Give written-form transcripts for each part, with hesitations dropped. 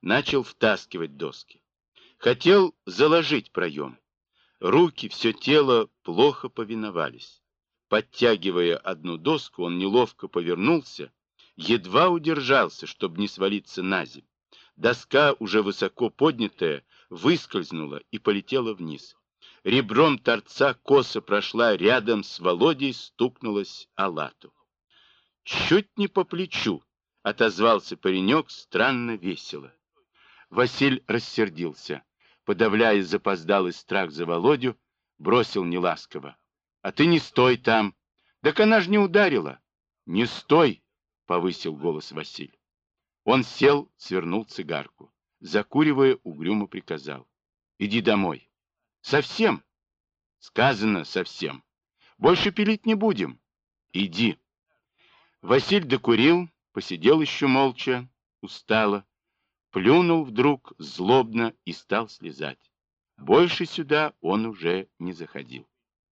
начал втаскивать доски. Хотел заложить проем. Руки, все тело плохо повиновались. Подтягивая одну доску, он неловко повернулся, едва удержался, чтобы не свалиться на землю. Доска, уже высоко поднятая, выскользнула и полетела вниз. Ребром торца косо прошла рядом с Володей, стукнулась о лату. «Чуть не по плечу», — отозвался паренек странно весело. Василь рассердился, подавляя запоздалый страх за Володю, бросил неласково: «А ты не стой там! Так она ж не ударила!» «Не стой!» — повысил голос Василь. Он сел, свернул цигарку. Закуривая, угрюмо приказал: «Иди домой». «Совсем?» «Сказано, совсем. Больше пилить не будем. Иди». Василь докурил, посидел еще молча, устало, плюнул вдруг злобно и стал слезать. Больше сюда он уже не заходил.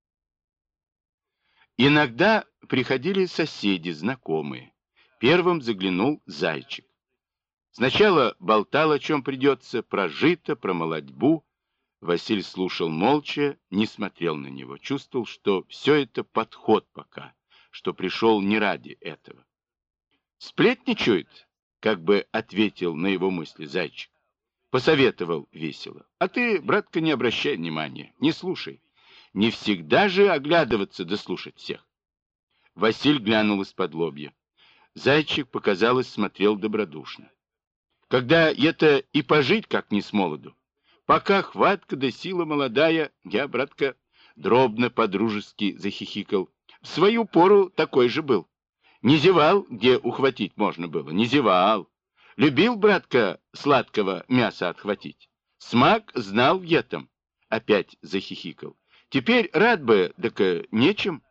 Иногда приходили соседи, знакомые. Первым заглянул Зайчик. Сначала болтал, о чем придется, про жито, про молодьбу. Василь слушал молча, не смотрел на него, чувствовал, что все это подход пока, что пришел не ради этого. «Сплетничают?» — как бы ответил на его мысли Зайчик. Посоветовал весело: «А ты, братка, не обращай внимания, не слушай. Не всегда же оглядываться да слушать всех». Василь глянул из-под лобья. Зайчик, показалось, смотрел добродушно. «Когда это и пожить как не с молоду. Пока хватка да сила молодая, я, братка, дробно по-дружески захихикал. В свою пору такой же был. Не зевал, где ухватить можно было, не зевал. Любил, братка, сладкого мяса отхватить. Смак знал в этом». Опять захихикал. «Теперь рад бы, так нечем».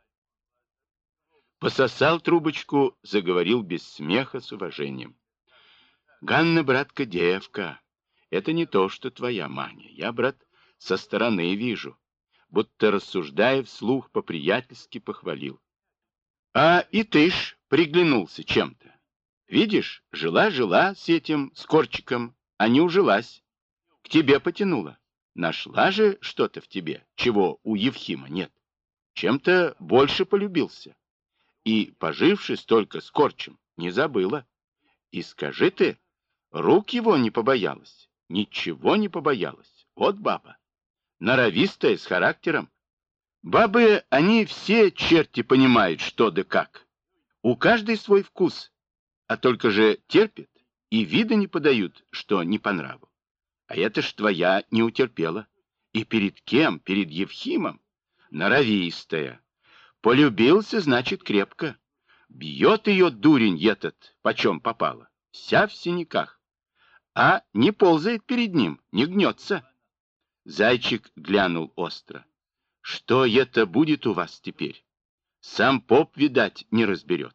Пососал трубочку, заговорил без смеха, с уважением. «Ганна, братка, девка. Это не то, что твоя Маня. Я, брат, со стороны вижу». Будто рассуждая вслух, по-приятельски похвалил. «А и ты ж приглянулся чем-то. Видишь, жила-жила с этим, с Корчиком, а не ужилась. К тебе потянула. Нашла же что-то в тебе, чего у Евхима нет. Чем-то больше полюбился. И, поживши столько с Корчем, не забыла. И скажи ты, рук его не побоялась, ничего не побоялась. Вот баба. Норовистая, с характером. Бабы, они все черти понимают, что да как. У каждой свой вкус, а только же терпят и вида не подают, что не по нраву. А это ж твоя не утерпела. И перед кем? Перед Евхимом? Норовистая. Полюбился, значит, крепко. Бьет ее дурень этот, почем попало. Вся в синяках. А не ползает перед ним, не гнется. Зайчик глянул остро. Что это будет у вас теперь? Сам поп, видать, не разберет.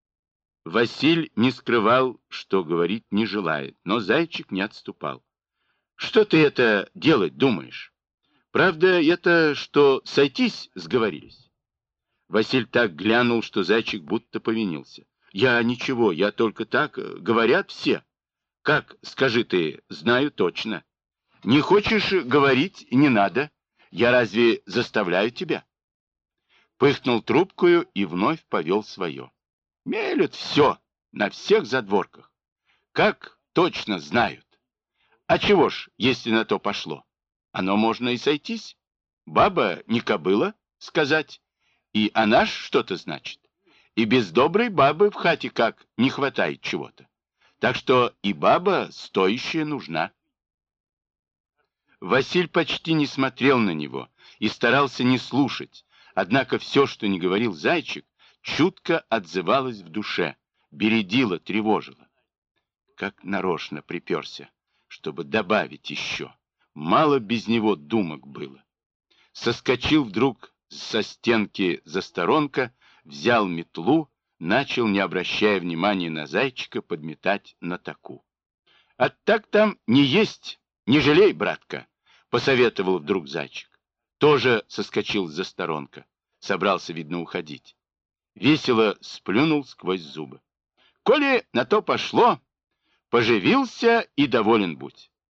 Василь не скрывал, что говорить не желает, но Зайчик не отступал. Что ты это делать думаешь? Правда, это что, сойтись сговорились? Василь так глянул, что Зайчик будто повинился. Я ничего, я только так, говорят все. Как, скажи ты, знаю точно. Не хочешь говорить, не надо. Я разве заставляю тебя? Пыхнул трубкою и вновь повел свое. Мелют все, на всех задворках. Как точно знают. А чего ж, если на то пошло? Оно можно и сойтись. Баба не кобыла, сказать. И она ж что-то значит. И без доброй бабы в хате как не хватает чего-то. Так что и баба стоящая нужна. Василь почти не смотрел на него и старался не слушать, однако все, что не говорил Зайчик, чутко отзывалось в душе, бередило, тревожило. Как нарочно приперся, чтобы добавить еще. Мало без него думок было. Соскочил вдруг со стенки засторонка, взял метлу, начал, не обращая внимания на Зайчика, подметать на таку. «А так там не есть, не жалей, братка», — посоветовал вдруг Зайчик. Тоже соскочил с засторонка, собрался, видно, уходить. Весело сплюнул сквозь зубы. «Коли на то пошло, Поживился и доволен будь.